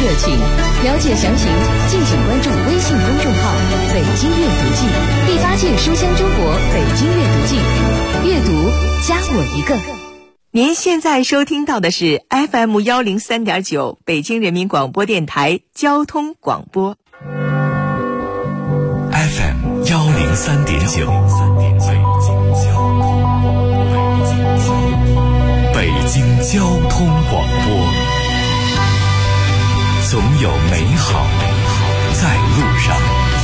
热情。了解详情，敬请关注微信公众号“北京阅读记”，第8届书香中国北京阅读季，阅读加我一个。 您现在收听到的是 FM103.9 北京人民广播电台交通广播。 FM103.9 北京交通广播，总有美好在路上。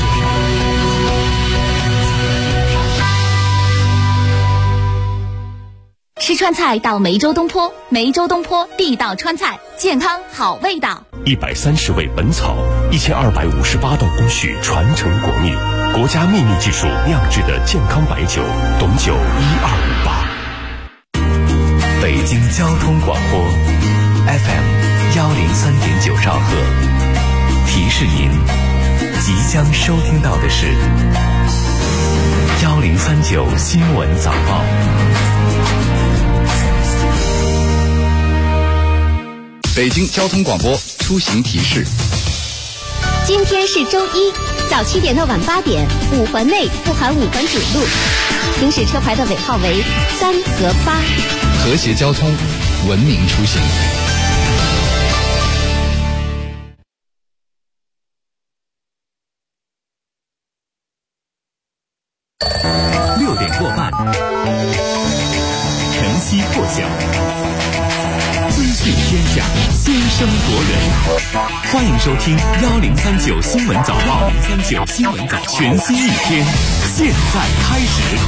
吃川菜到梅州东坡，梅州东坡地道川菜，健康好味道。 130味本草，1258道工序传承国秘，国家秘密技术酿制的健康白酒，董酒1258。 北京交通广播 FM103.9 兆赫，提示您即将收听到的是1039新闻早报。 北京交通广播出行提示： 今天是周一，早7点到晚8点，5环内不含5环主路，行驶车牌的尾号为3和8。 和谐交通，文明出行。 6点过半，晨曦破晓，资讯天下，先声夺人。欢迎收听1039新闻早报，1039新闻早报，全新一天，现在开始。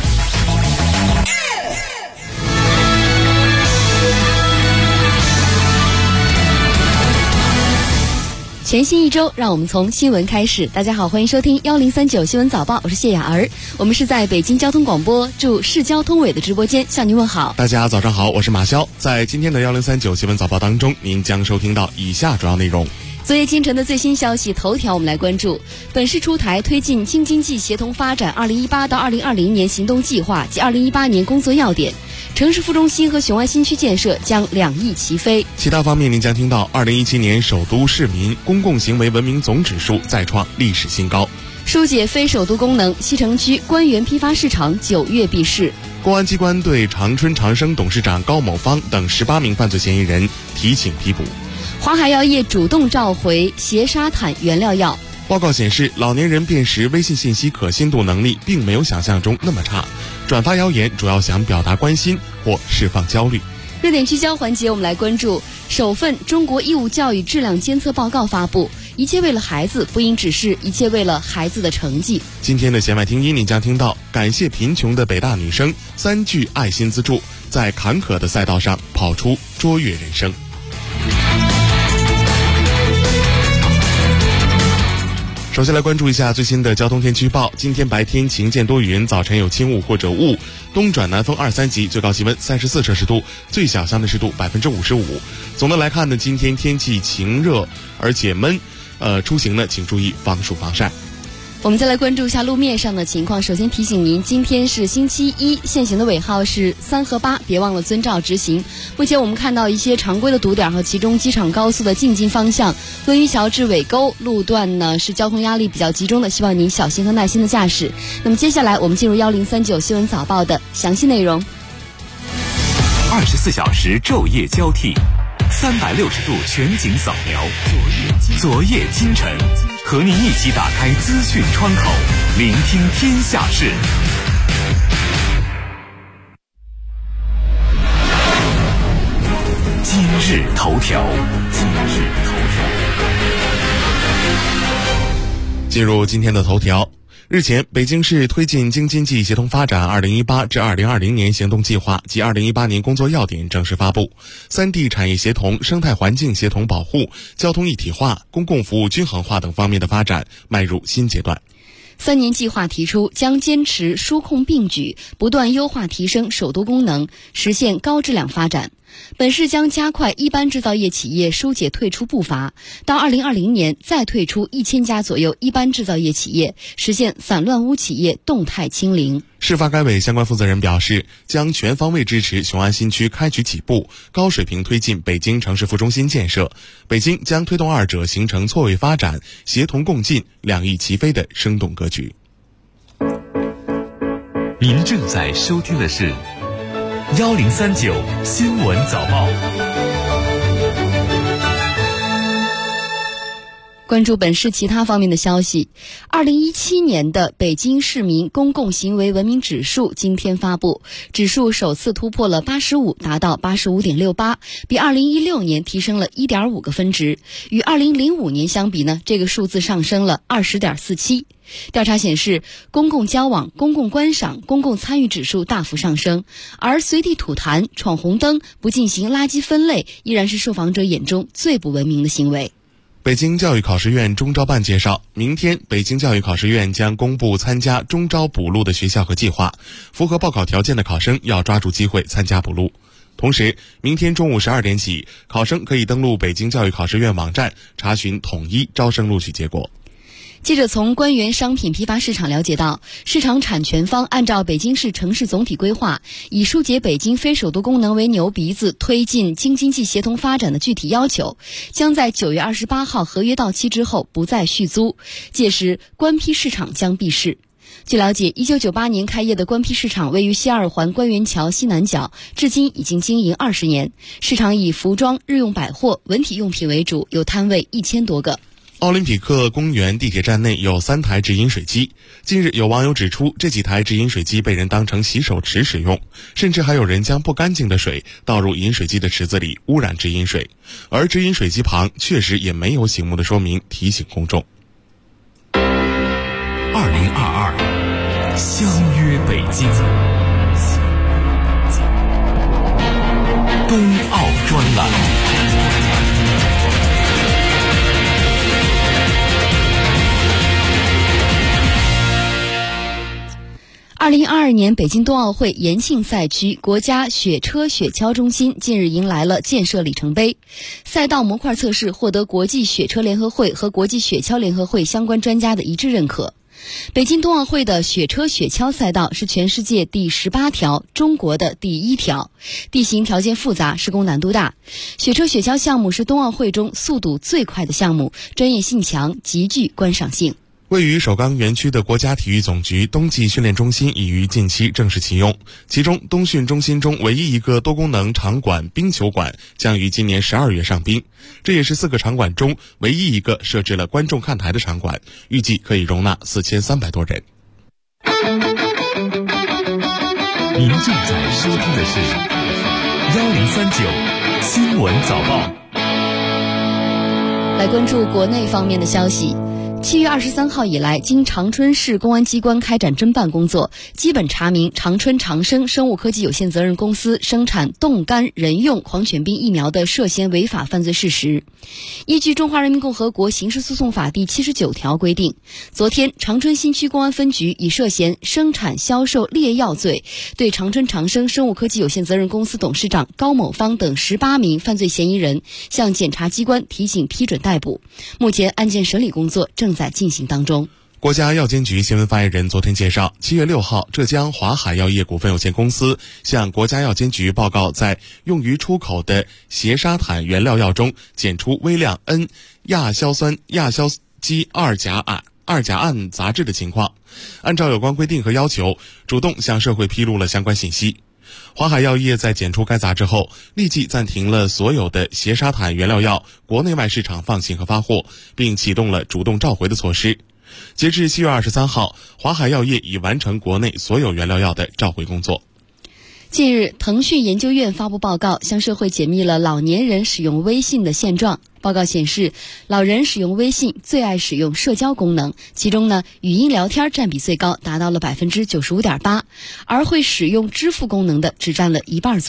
全新一周，让我们从新闻开始。大家好，欢迎收听1039新闻早报，我是谢雅儿。我们是在北京交通广播驻市交通委的直播间向您问好。 大家早上好，我是马潇。在今天的1039新闻早报当中，您将收听到以下主要内容。 昨夜今晨的最新消息头条，我们来关注本市出台推进京津冀协同发展2018到2020年行动计划及2018年工作要点。城市副中心和雄安新区建设将2翼齐飞。 其他方面，您将听到2017年首都市民公共行为文明总指数再创历史新高。 疏解非首都功能，西城区官园批发市场9月闭市。 公安机关对长春长生董事长高某芳等18名犯罪嫌疑人提请批捕。 华海药业主动召回斜沙坦原料药。 报告显示，老年人辨识微信信息可信度能力并没有想象中那么差，转发谣言主要想表达关心或释放焦虑。 热点聚焦环节，我们来关注首份中国义务教育质量监测报告发布，一切为了孩子，不应只是一切为了孩子的成绩。 今天的弦外听音，你将听到感谢贫穷的北大女生3句爱心资助，在坎坷的赛道上跑出卓越人生。首先来关注一下最新的交通天气预报。今天白天晴间多云，早晨有轻雾或者雾，东转南风2、3级，最高气温34摄氏度，最小相对湿度55%。总的来看呢，今天天气晴热而且闷，出行呢请注意防暑防晒。 我们再来关注一下路面上的情况。首先提醒您，今天是星期一，限行的尾号是3和8，别忘了遵照执行。目前我们看到一些常规的堵点和其中机场高速的进京方向论榆桥至尾沟路段呢是交通压力比较集中的，希望您小心和耐心的驾驶。那么接下来我们进入1039新闻早报的详细内容。 24小时昼夜交替，360度全景扫描，昨夜今晨，和您一起打开资讯窗口，聆听天下事。今日头条。 进入今天的头条。日前，北京市推进京津冀协同发展2018至2020年行动计划及2018年工作要点正式发布，3地产业协同、生态环境协同保护、交通一体化、公共服务均衡化等方面的发展迈入新阶段。 3年计划提出，将坚持疏控并举，不断优化提升首都功能，实现高质量发展。 本市将加快一般制造业企业疏解退出步伐，到2020年再退出1000家左右一般制造业企业，实现散乱无企业动态清零。 市发改委相关负责人表示，将全方位支持雄安新区开局起步，高水平推进北京城市副中心建设。北京将推动二者形成错位发展、协同共进、两翼齐飞的生动格局。 您正在收听的是1039新闻早报。 关注本市其他方面的消息。2017年的北京市民公共行为文明指数今天发布，指数首次突破了85，达到85.68，比2016年提升了1.5个分值。与2005年相比呢，这个数字上升了20.47。调查显示，公共交往、公共观赏、公共参与指数大幅上升，而随地吐痰、闯红灯、不进行垃圾分类依然是受访者眼中最不文明的行为。 北京教育考试院中招办介绍，明天北京教育考试院将公布参加中招补录的学校和计划，符合报考条件的考生要抓住机会参加补录。同时，明天中午12点起，考生可以登录北京教育考试院网站查询统一招生录取结果。 记者从官园商品批发市场了解到，市场产权方按照北京市城市总体规划，以疏解北京非首都功能为牛鼻子，推进京津冀协同发展的具体要求，将在9月28号合约到期之后不再续租，届时官批市场将闭市。据了解，1998年开业的官批市场位于西二环官园桥西南角，至今已经经营20年。市场以服装、日用百货、文体用品为主，有摊位1000多个。 奥林匹克公园地铁站内有3台直饮水机，近日有网友指出，这几台直饮水机被人当成洗手池使用，甚至还有人将不干净的水倒入饮水机的池子里，污染直饮水。而直饮水机旁确实也没有醒目的说明，提醒公众。 2022相约北京，冬奥专栏。 2022年北京冬奥会延庆赛区国家雪车雪橇中心近日迎来了建设里程碑，赛道模块测试获得国际雪车联合会和国际雪橇联合会相关专家的一致认可。北京冬奥会的雪车雪橇赛道是全世界第18条，中国的第1条，地形条件复杂，施工难度大。雪车雪橇项目是冬奥会中速度最快的项目，专业性强，极具观赏性。 位于首钢园区的国家体育总局冬季训练中心已于近期正式启用，其中冬训中心中唯一一个多功能场馆冰球馆将于今年12月上冰，这也是4个场馆中唯一一个设置了观众看台的场馆，预计可以容纳4300多人。 您正在收听的是1039新闻早报。 来关注国内方面的消息。7月23号以来，经长春市公安机关开展侦办工作，基本查明长春长生生物科技有限责任公司生产冻干人用狂犬病疫苗的涉嫌违法犯罪事实。依据《中华人民共和国刑事诉讼法》第79条规定，昨天长春新区公安分局以涉嫌生产销售劣药罪，对长春长生生物科技有限责任公司董事长高某芳等18名犯罪嫌疑人向检察机关提请批准逮捕。目前案件审理工作正在进行当中。 国家药监局新闻发言人昨天介绍，7月6号，浙江华海药业股份有限公司向国家药监局报告在用于出口的缬沙坦原料药中检出微量 N 亚硝酸亚硝基二甲胺杂质的情况，按照有关规定和要求，主动向社会披露了相关信息。华海药业在检出该杂质后，立即暂停了所有的缬沙坦原料药国内外市场放行和发货，并启动了主动召回的措施。截至7月23号，华海药业已完成国内所有原料药的召回工作。 近日，腾讯研究院发布报告，向社会解密了老年人使用微信的现状。报告显示，老人使用微信最爱使用社交功能，其中呢，语音聊天占比最高，达到了95.8%，而会使用支付功能的只占了1半左右。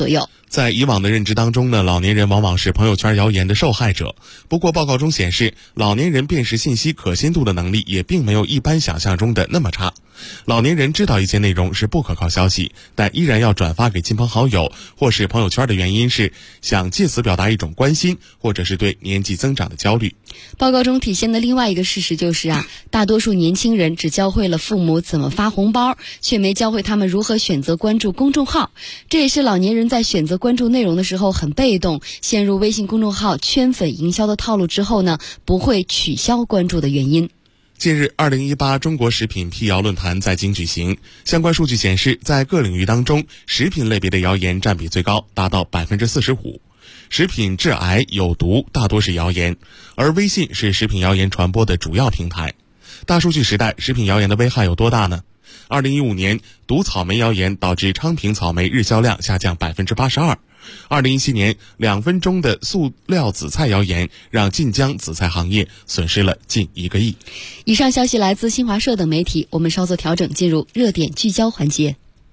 在以往的认知当中呢，老年人往往是朋友圈谣言的受害者。不过报告中显示，老年人辨识信息可信度的能力也并没有一般想象中的那么差。老年人知道一些内容是不可靠消息，但依然要转发给亲朋好友或是朋友圈的原因是想借此表达一种关心，或者是对年纪增长的焦虑。 报告中体现的另外一个事实就是大多数年轻人只教会了父母怎么发红包，却没教会他们如何选择关注公众号。这也是老年人在选择关注内容的时候很被动，陷入微信公众号圈粉营销的套路之后呢，不会取消关注的原因。 近日，2018中国食品辟谣论坛在京举行。相关数据显示，在各领域当中，食品类别的谣言占比最高，达到 45%。食品致癌有毒大多是谣言，而微信是食品谣言传播的主要平台。大数据时代，食品谣言的危害有多大呢？2015年，毒草莓谣言导致昌平草莓日销量下降 82%。2017年，2分钟的塑料紫菜谣言让晋江紫菜行业损失了近1个亿。 以上消息来自新华社等媒体，我们稍作调整，进入热点聚焦环节。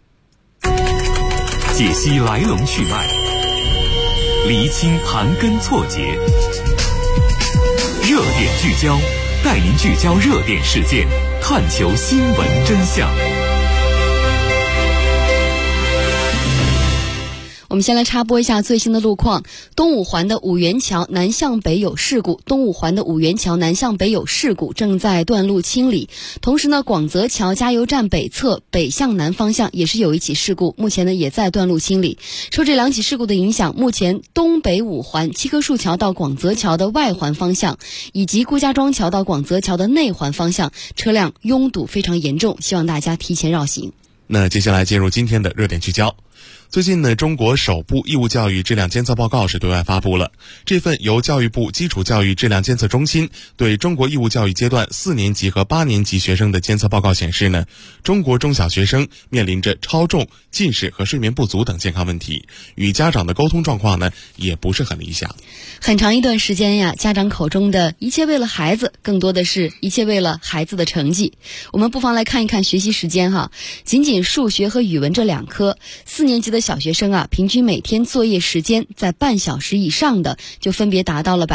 解析来龙去脉，厘清盘根错节，热点聚焦，带您聚焦热点事件，探求新闻真相。 我们先来插播一下最新的路况。东五环的五元桥南向北有事故，正在断路清理。同时呢，广泽桥加油站北侧北向南方向也是有一起事故，目前呢也在断路清理。受这两起事故的影响，目前东北五环七棵树桥到广泽桥的外环方向，以及顾家庄桥到广泽桥的内环方向，车辆拥堵非常严重，希望大家提前绕行。 那接下来进入今天的热点聚焦。最近呢，中国首部义务教育质量监测报告是对外发布了。这份由教育部基础教育质量监测中心对中国义务教育阶段4年级和8年级学生的监测报告显示呢，中国中小学生面临着超重、近视和睡眠不足等健康问题，与家长的沟通状况呢也不是很理想。 很长一段时间呀，家长口中的一切为了孩子，更多的是一切为了孩子的成绩。我们不妨来看一看学习时间仅仅数学和语文这2科，4年级的小学生平均每天作业时间在半小时以上的就分别达到了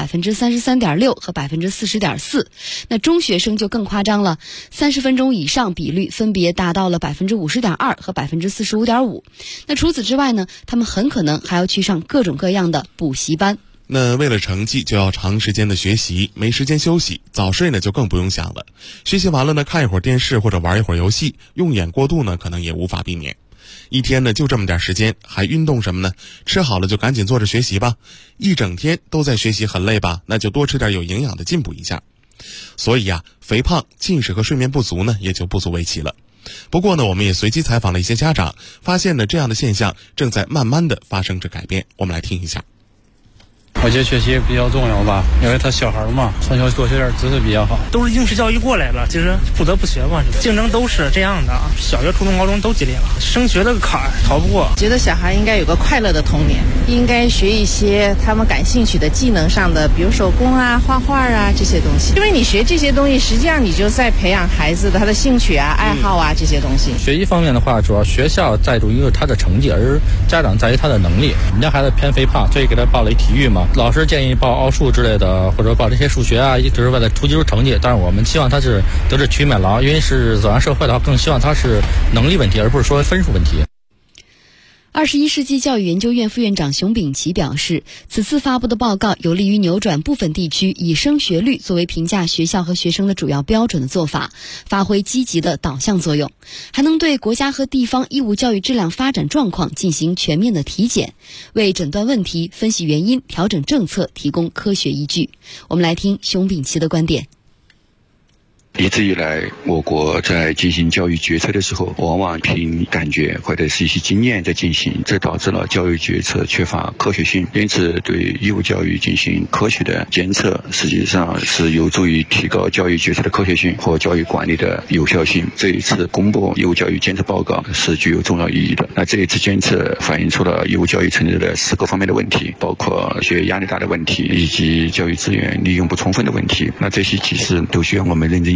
33.6% 和 40.4%。那中学生就更夸张了，30分钟以上比率分别达到了 50.2% 和 45.5%。那除此之外呢，他们很可能还要去上各种各样的补习班。 那为了成绩就要长时间的学习，没时间休息，早睡呢就更不用想了。学习完了呢，看一会儿电视或者玩一会儿游戏，用眼过度呢可能也无法避免。一天呢就这么点时间，还运动什么呢？吃好了就赶紧坐着学习吧。一整天都在学习很累吧？那就多吃点有营养的进补一下。所以肥胖、近视和睡眠不足呢也就不足为奇了。不过呢，我们也随机采访了一些家长，发现呢这样的现象正在慢慢的发生着改变。我们来听一下。 我觉得学习比较重要吧，因为他小孩嘛，从小多学点知识比较好。 都是应试教育过来了，其实不得不学嘛，竞争都是这样的，小学、初中、高中都激烈了，升学这个坎儿逃不过。 觉得小孩应该有个快乐的童年，应该学一些他们感兴趣的技能上的，比如手工画画这些东西。因为你学这些东西，实际上你就在培养孩子的他的兴趣爱好这些东西。 学习方面的话，主要学校在于他的成绩，而家长在于他的能力。我们家孩子偏肥胖，所以给他报了一体育嘛。老师建议报奥数之类的，或者报这些数学一直是为了突击出成绩。但是我们希望他是德智体美劳，因为是走向社会的话，更希望他是能力问题，而不是说分数问题。 21世纪教育研究院副院长熊丙奇表示，此次发布的报告有利于扭转部分地区以升学率作为评价学校和学生的主要标准的做法，发挥积极的导向作用，还能对国家和地方义务教育质量发展状况进行全面的体检，为诊断问题、分析原因、调整政策提供科学依据。我们来听熊丙奇的观点。 一直以来，我国在进行教育决策的时候，往往凭感觉或者是一些经验在进行，这导致了教育决策缺乏科学性。因此，对义务教育进行科学的监测，实际上是有助于提高教育决策的科学性和教育管理的有效性。这一次公布义务教育监测报告是具有重要意义的。那这一次监测反映出了义务教育存在的4个方面的问题，包括学业压力大的问题，以及教育资源利用不充分的问题。那这些其实都需要我们认真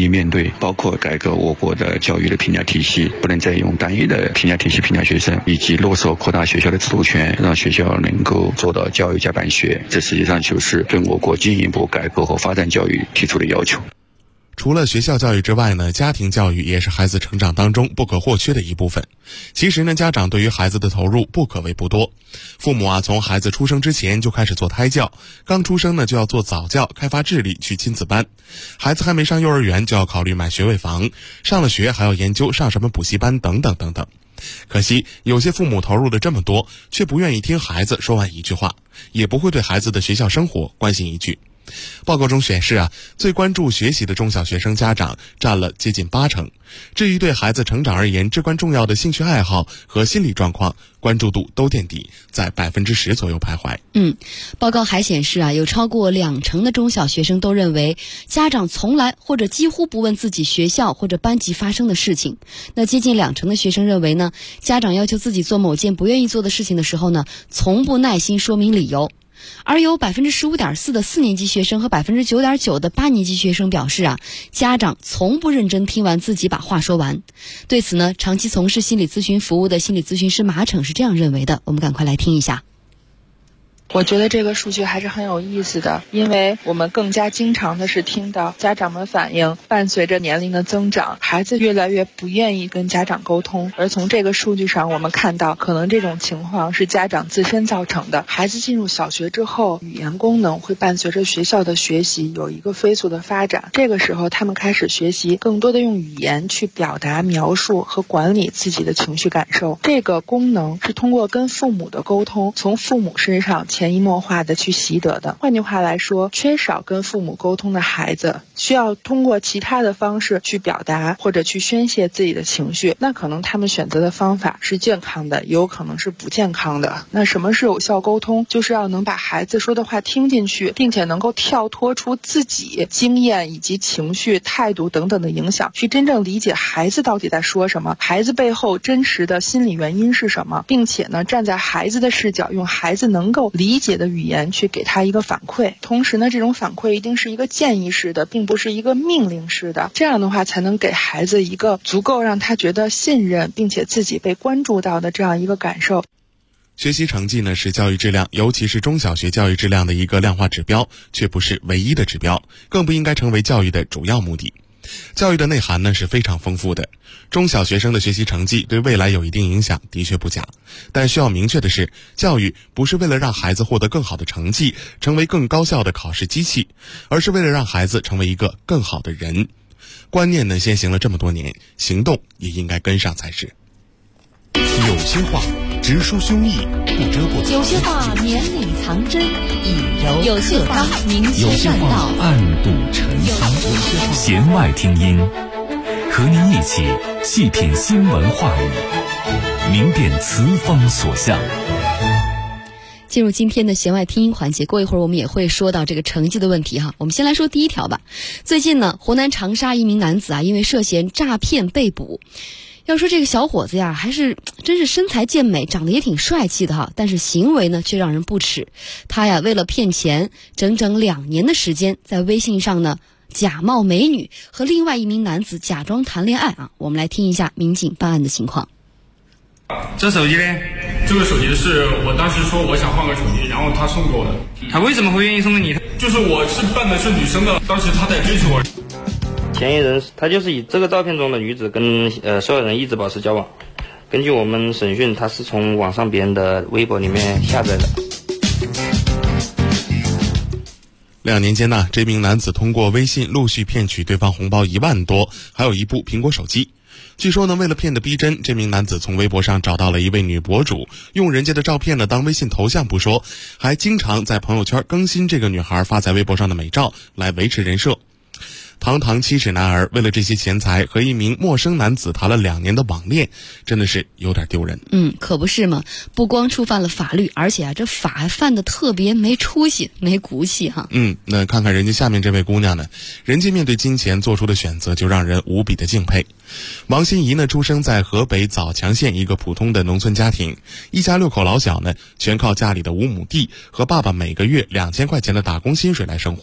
一面对，包括改革我国的教育的评价体系，不能再用单一的评价体系评价学生，以及落实扩大学校的自主权，让学校能够做到教育加办学。这实际上就是对我国进一步改革和发展教育提出的要求。 除了学校教育之外呢，家庭教育也是孩子成长当中不可或缺的一部分。其实呢，家长对于孩子的投入不可谓不多。父母从孩子出生之前就开始做胎教，刚出生呢就要做早教，开发智力，去亲子班。孩子还没上幼儿园就要考虑买学位房，上了学还要研究上什么补习班等等等等。可惜有些父母投入了这么多，却不愿意听孩子说完一句话，也不会对孩子的学校生活关心一句。报告中显示最关注学习的中小学生家长占了接近80%。至于对孩子成长而言至关重要的兴趣爱好和心理状况，关注度都垫底，在10%左右徘徊。 报告还显示有超过20%的中小学生都认为家长从来或者几乎不问自己学校或者班级发生的事情。那接近20%的学生认为呢，家长要求自己做某件不愿意做的事情的时候呢，从不耐心说明理由。而有 15.4% 的4年级学生和 9.9% 的8年级学生表示家长从不认真听完自己把话说完。对此呢，长期从事心理咨询服务的心理咨询师马骋是这样认为的，我们赶快来听一下。 我觉得这个数据还是很有意思的，因为我们更加经常的是听到家长们反映，伴随着年龄的增长，孩子越来越不愿意跟家长沟通。而从这个数据上我们看到，可能这种情况是家长自身造成的。孩子进入小学之后，语言功能会伴随着学校的学习有一个飞速的发展，这个时候他们开始学习更多的用语言去表达、描述和管理自己的情绪感受。这个功能是通过跟父母的沟通，从父母身上潜移默化的去习得的。换句话来说，缺少跟父母沟通的孩子需要通过其他的方式去表达或者去宣泄自己的情绪，那可能他们选择的方法是健康的，也有可能是不健康的。那什么是有效沟通？就是要能把孩子说的话听进去，并且能够跳脱出自己经验以及情绪、态度等等的影响，去真正理解孩子到底在说什么，孩子背后真实的心理原因是什么，并且呢，站在孩子的视角，用孩子能够理解的语言去给他一个反馈。同时呢，这种反馈一定是一个建议式的，并不是一个命令式的，这样的话才能给孩子一个足够让他觉得信任并且自己被关注到的这样一个感受。 学习成绩呢是教育质量，尤其是中小学教育质量的一个量化指标，却不是唯一的指标，更不应该成为教育的主要目的。教育的内涵呢是非常丰富的，中小学生的学习成绩对未来有一定影响，的确不假。但需要明确的是，教育不是为了让孩子获得更好的成绩，成为更高效的考试机器，而是为了让孩子成为一个更好的人。观念呢先行了这么多年，行动也应该跟上才是。 有些话直抒胸臆，不遮不有些话绵里藏针，以柔有些话明有些话暗度陈仓，弦外听音，和您一起细品新闻话语，明辨词风所向。 进入今天的弦外听音环节，过一会儿我们也会说到这个成绩的问题哈。我们先来说第一条吧。最近呢，湖南长沙一名男子因为涉嫌诈骗被捕。要说这个小伙子呀，真是身材健美，长得也挺帅气的哈，但是行为呢却让人不齿。他呀为了骗钱，整整2年的时间，在微信上呢假冒美女和另外一名男子假装谈恋爱啊。我们来听一下民警办案的情况。 这手机呢？这个手机是我当时说我想换个手机，然后他送给我的。他为什么会愿意送给你？就是我是扮的是女生的，当时他在追求我。 嫌疑人他就是以这个照片中的女子跟受害人一直保持交往。根据我们审讯，他是从网上别人的微博里面下载的。 2年间呢，这名男子通过微信陆续骗取对方红包1万多，还有一部苹果手机。据说呢，为了骗得逼真，这名男子从微博上找到了一位女博主，用人家的照片呢当微信头像不说，还经常在朋友圈更新这个女孩发在微博上的美照来维持人设。堂堂70尺男儿为了这些钱财和一名陌生男子谈了2年的网恋，真的是有点丢人。 可不是嘛，不光触犯了法律，而且这法还犯得特别没出息没骨气哈。 那看看人家下面这位姑娘呢，人家面对金钱做出的选择就让人无比的敬佩。王心怡呢出生在河北枣强县一个普通的农村家庭，一家6口老小呢全靠家里的5亩地和爸爸每个月2000块钱的打工薪水来生活。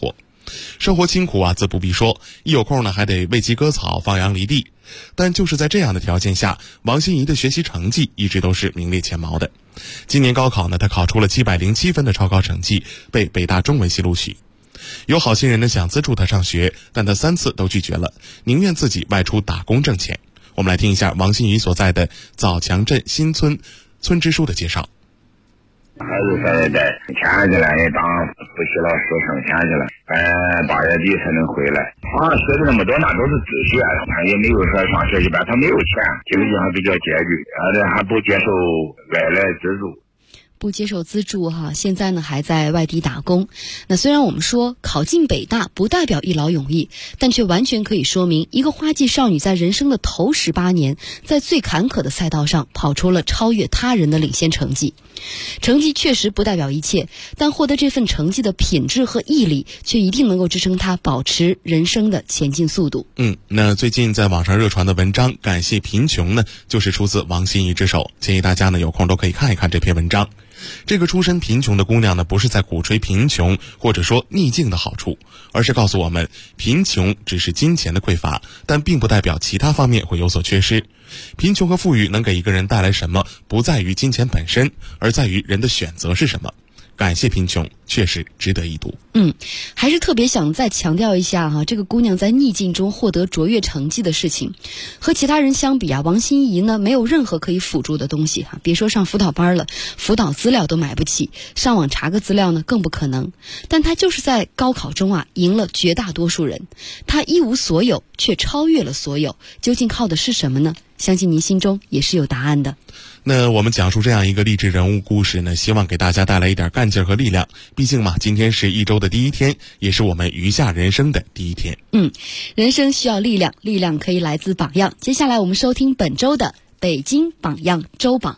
生活清苦啊，自不必说，一有空呢还得喂鸡割草、放羊犁地。但就是在这样的条件下，王心怡的学习成绩一直都是名列前茅的。今年高考呢，她考出了707分的超高成绩，被北大中文系录取。有好心人呢想资助她上学，但她3次都拒绝了，宁愿自己外出打工挣钱。我们来听一下王心怡所在的枣强镇新村村支书的介绍。 孩子在前去了，也当补习老师省钱去了，8月底才能回来。学的那么多，那都是自学，他也没有说上学一般，他没有钱，经济上比较拮据，还不接受外来资助。 不接受资助哈，现在呢还在外地打工。那虽然我们说考进北大不代表一劳永逸，但却完全可以说明一个花季少女在人生的头18年，在最坎坷的赛道上跑出了超越他人的领先成绩。成绩确实不代表一切，但获得这份成绩的品质和毅力，却一定能够支撑她保持人生的前进速度。 那最近在网上热传的文章《感谢贫穷》呢，就是出自王心怡之手，建议大家呢有空都可以看一看这篇文章。这个出身贫穷的姑娘呢，不是在鼓吹贫穷或者说逆境的好处，而是告诉我们，贫穷只是金钱的匮乏，但并不代表其他方面会有所缺失。贫穷和富裕能给一个人带来什么，不在于金钱本身，而在于人的选择是什么。感谢贫穷确实值得一读。 还是特别想再强调一下哈，这个姑娘在逆境中获得卓越成绩的事情，和其他人相比啊，王心怡呢没有任何可以辅助的东西哈，别说上辅导班了，辅导资料都买不起，上网查个资料呢更不可能。但她就是在高考中啊赢了绝大多数人，她一无所有却超越了所有，究竟靠的是什么呢？相信您心中也是有答案的。 那我们讲述这样一个励志人物故事呢，希望给大家带来一点干劲和力量。毕竟嘛，今天是一周的第一天，也是我们余下人生的第一天。 人生需要力量，力量可以来自榜样。接下来我们收听本周的北京榜样周榜。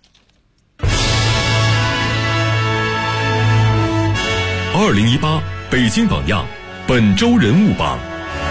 2018北京榜样本周人物榜。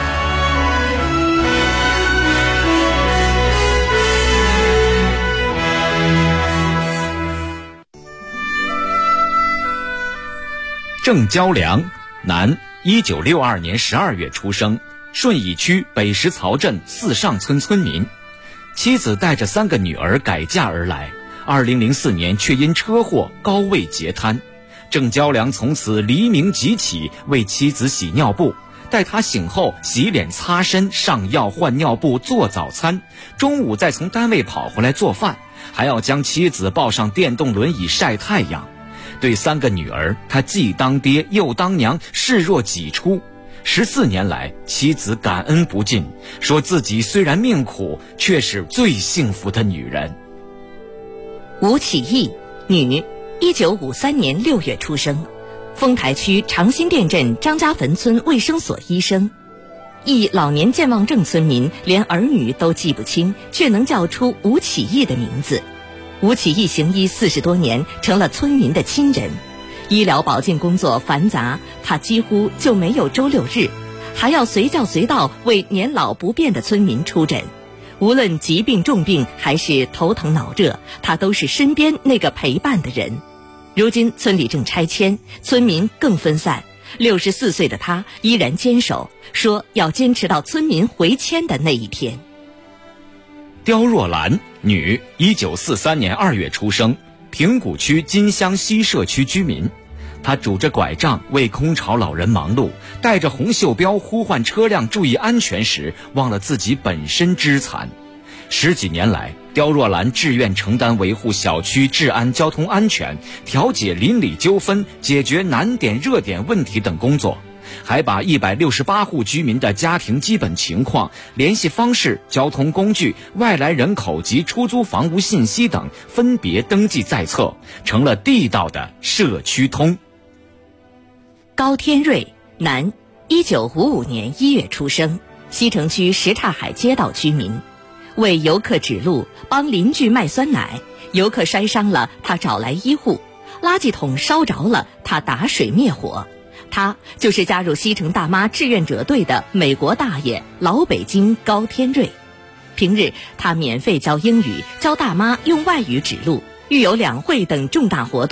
郑娇良，男，1962年12月出生，顺义区北石槽镇四上村村民。妻子带着3个女儿改嫁而来，2004年却因车祸高位截瘫。郑娇良从此黎明即起，为妻子洗尿布，待她醒后洗脸擦身、上药换尿布、做早餐，中午再从单位跑回来做饭，还要将妻子抱上电动轮椅晒太阳。对3个女儿，他既当爹又当娘，视若己出。14年来，妻子感恩不尽，说自己虽然命苦，却是最幸福的女人。 吴启义，女，1953年6月出生，丰台区长辛店镇张家坟村卫生所医生。义老年健忘症村民连儿女都记不清，却能叫出吴启义的名字。吴启义行医40多年，成了村民的亲人。医疗保健工作繁杂，他几乎就没有周6日，还要随叫随到为年老不便的村民出诊。无论疾病重病还是头疼脑热，他都是身边那个陪伴的人。如今村里正拆迁，村民更分散，64岁的他依然坚守，说要坚持到村民回迁的那一天。 刁若兰，女，1943年2月出生，平谷区金乡西社区居民。她拄着拐杖为空巢老人忙碌，带着红袖标呼唤车辆注意安全时，忘了自己本身肢残。10几年来，刁若兰志愿承担维护小区治安交通安全、调解邻里纠纷、解决难点热点问题等工作，还把168户居民的家庭基本情况、联系方式、交通工具、外来人口及出租房屋信息等分别登记在册，成了地道的社区通。 高天瑞，男，1955年1月出生，西城区什刹海街道居民。为游客指路，帮邻居卖酸奶，游客摔伤了，他找来医护；垃圾桶烧着了，他打水灭火。他就是加入西城大妈志愿者队的美国大爷老北京高天瑞。平日他免费教英语，教大妈用外语指路，遇有两会等重大活动，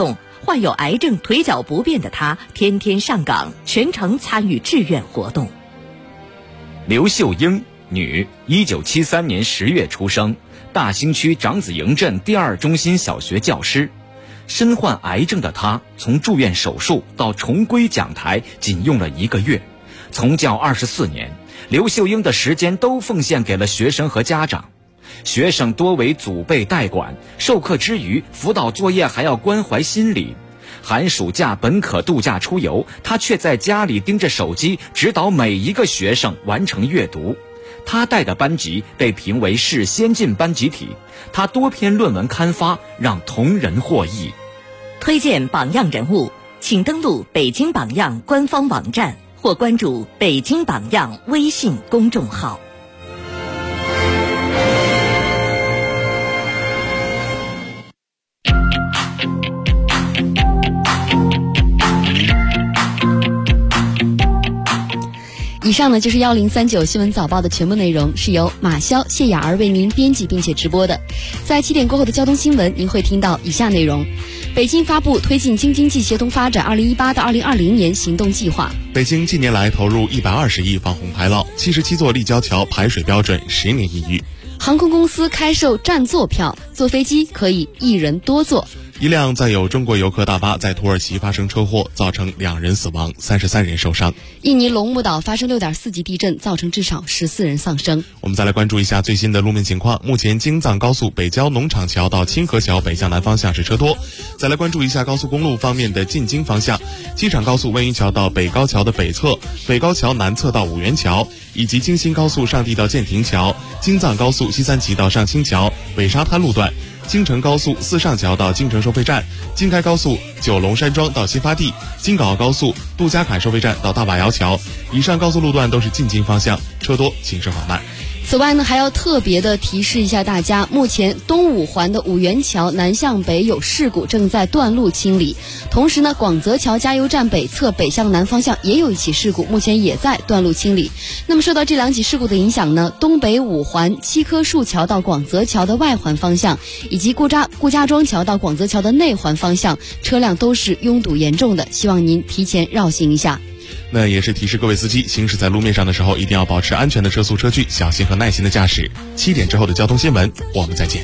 患有癌症腿脚不便的他天天上岗，全程参与志愿活动。 刘秀英，女，1973年10月出生，大兴区长子营镇第2中心小学教师。身患癌症的她，从住院手术到重归讲台，仅用了1个月。从教24年，刘秀英的时间都奉献给了学生和家长。学生多为祖辈代管，授课之余，辅导作业还要关怀心理。寒暑假本可度假出游，他却在家里盯着手机，指导每一个学生完成阅读。他带的班级被评为市先进班集体，他多篇论文刊发，让同仁获益。 推荐榜样人物，请登录北京榜样官方网站或关注北京榜样微信公众号。 以上呢就是1039新闻早报的全部内容，是由马潇、谢雅儿为您编辑并且直播的。在7点过后的交通新闻，您会听到以下内容：北京发布推进京津冀协同发展2018到2020年行动计划。 北京近年来投入120亿防洪排涝，77座立交桥排水标准10年一遇。 航空公司开售占座票，坐飞机可以1人多坐。 一辆载有中国游客大巴在土耳其发生车祸，造成2人死亡，33人受伤。 印尼龙目岛发生6.4级地震，造成至少14人丧生。 我们再来关注一下最新的路面情况。目前京藏高速北郊农场桥到清河桥北向南方向是车多。再来关注一下高速公路方面的进京方向，机场高速温榆桥到北高桥的北侧，北高桥南侧到五原桥，以及京新高速上地到建亭桥，京藏高速西三旗到上清桥北沙滩路段，京承高速四上桥到京承收费站，京开高速九龙山庄到新发地，京港澳高速杜家坎收费站到大瓦窑桥。以上高速路段都是进京方向，车多，行驶缓慢。 此外呢，还要特别的提示一下大家，目前东五环的五原桥南向北有事故，正在断路清理。同时呢，广泽桥加油站北侧北向南方向也有一起事故，目前也在断路清理。那么受到这2起事故的影响呢，东北五环七棵树桥到广泽桥的外环方向，以及顾家庄桥到广泽桥的内环方向，车辆都是拥堵严重的，希望您提前绕行一下。 那也是提示各位司机，行驶在路面上的时候，一定要保持安全的车速车距，小心和耐心的驾驶。7点之后的交通新闻，我们再见。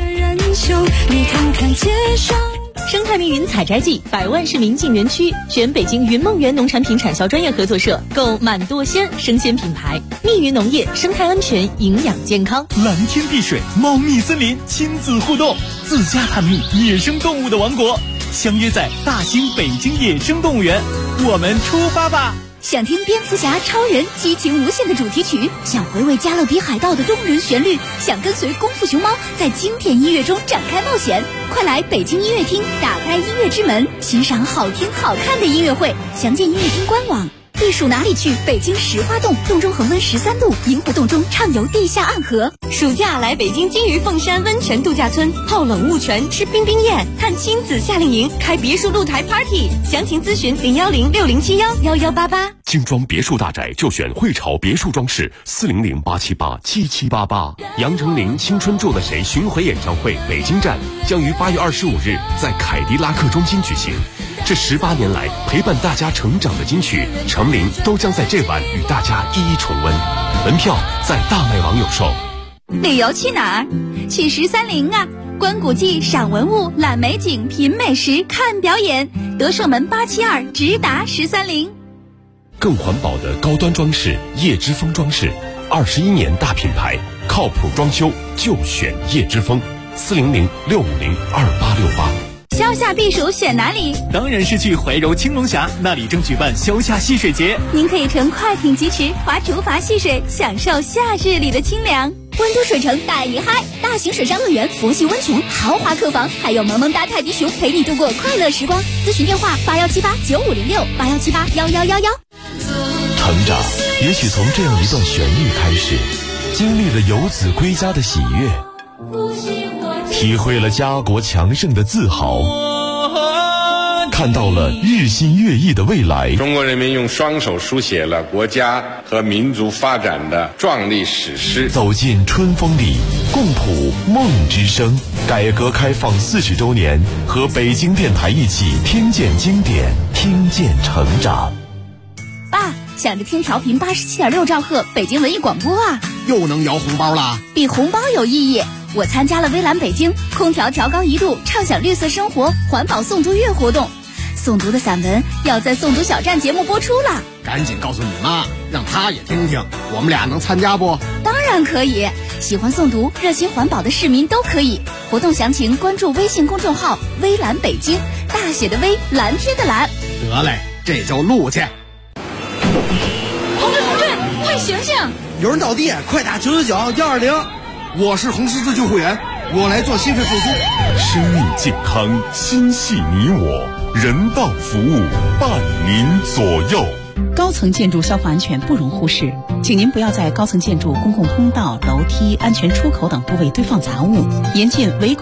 生态密云采摘季，100万市民进园区，选北京云梦园农产品产销专业合作社，购满多鲜生鲜品牌。密云农业，生态安全，营养健康。 蓝天碧水，茂密森林，亲子互动，自家探秘野生动物的王国，相约在大兴北京野生动物园，我们出发吧！ 想听蝙蝠侠、超人激情无限的主题曲，想回味加勒比海盗的动人旋律，想跟随功夫熊猫在经典音乐中展开冒险，快来北京音乐厅，打开音乐之门，欣赏好听好看的音乐会。详见音乐厅官网。避暑哪里去？北京石花洞，洞中恒温13度，银湖洞中畅游地下暗河。 暑假来北京金鱼凤山温泉度假村，泡冷雾泉，吃冰冰宴，看亲子夏令营，开别墅露台 party。详情咨询01060711188。 精装别墅大宅就选汇潮别墅装饰，400-878-7788。杨丞琳《青春住了谁》巡回演唱会北京站将于8月25日在凯迪拉克中心举行。这18年来陪伴大家成长的金曲，程琳都将在这晚与大家一一重温。门票在大麦网有售。 旅游去哪儿？去130啊！观古迹、赏文物、览美景、品美食、看表演。德胜门872直达130。 更环保的高端装饰，叶之峰装饰，21年大品牌，靠谱装修就选叶之峰。400-650-2868。 消夏避暑选哪里？ 当然是去怀柔青龙峡，那里正举办消夏戏水节。 您可以乘快艇疾驰，划竹筏戏水，享受夏日里的清凉。温都水城大颐嗨，大型水上乐园、佛系温泉、豪华客房，还有萌萌哒泰迪熊陪你度过快乐时光。咨询电话81789506，81781111。 成长也许从这样一段旋律开始，经历了游子归家的喜悦，体会了家国强盛的自豪， 看到了日新月异的未来。 中国人民用双手书写了国家和民族发展的壮丽史诗。 走进春风里，共谱梦之声。改革开放40周年，和北京电台一起听见经典，听见成长。 爸，想着听调频87.6兆赫北京文艺广播啊， 又能摇红包啦？ 比红包有意义。我参加了微蓝北京空调调高1度畅享绿色生活环保诵读月活动，诵读的散文要在诵读小站节目播出了。 赶紧告诉你妈，让她也听听，我们俩能参加不？ 当然可以，喜欢诵读热心环保的市民都可以。活动详情关注微信公众号微蓝北京，大写的微，蓝天的蓝。 得嘞，这就录去。 同志，快醒醒！ 有人倒地，快打999-120。我是红十字救护员，我来做心肺复苏。 生命健康，心系你我，人道服务伴您左右。 高层建筑消防安全不容忽视，请您不要在高层建筑公共通道、楼梯、安全出口等部位堆放杂物，严禁违规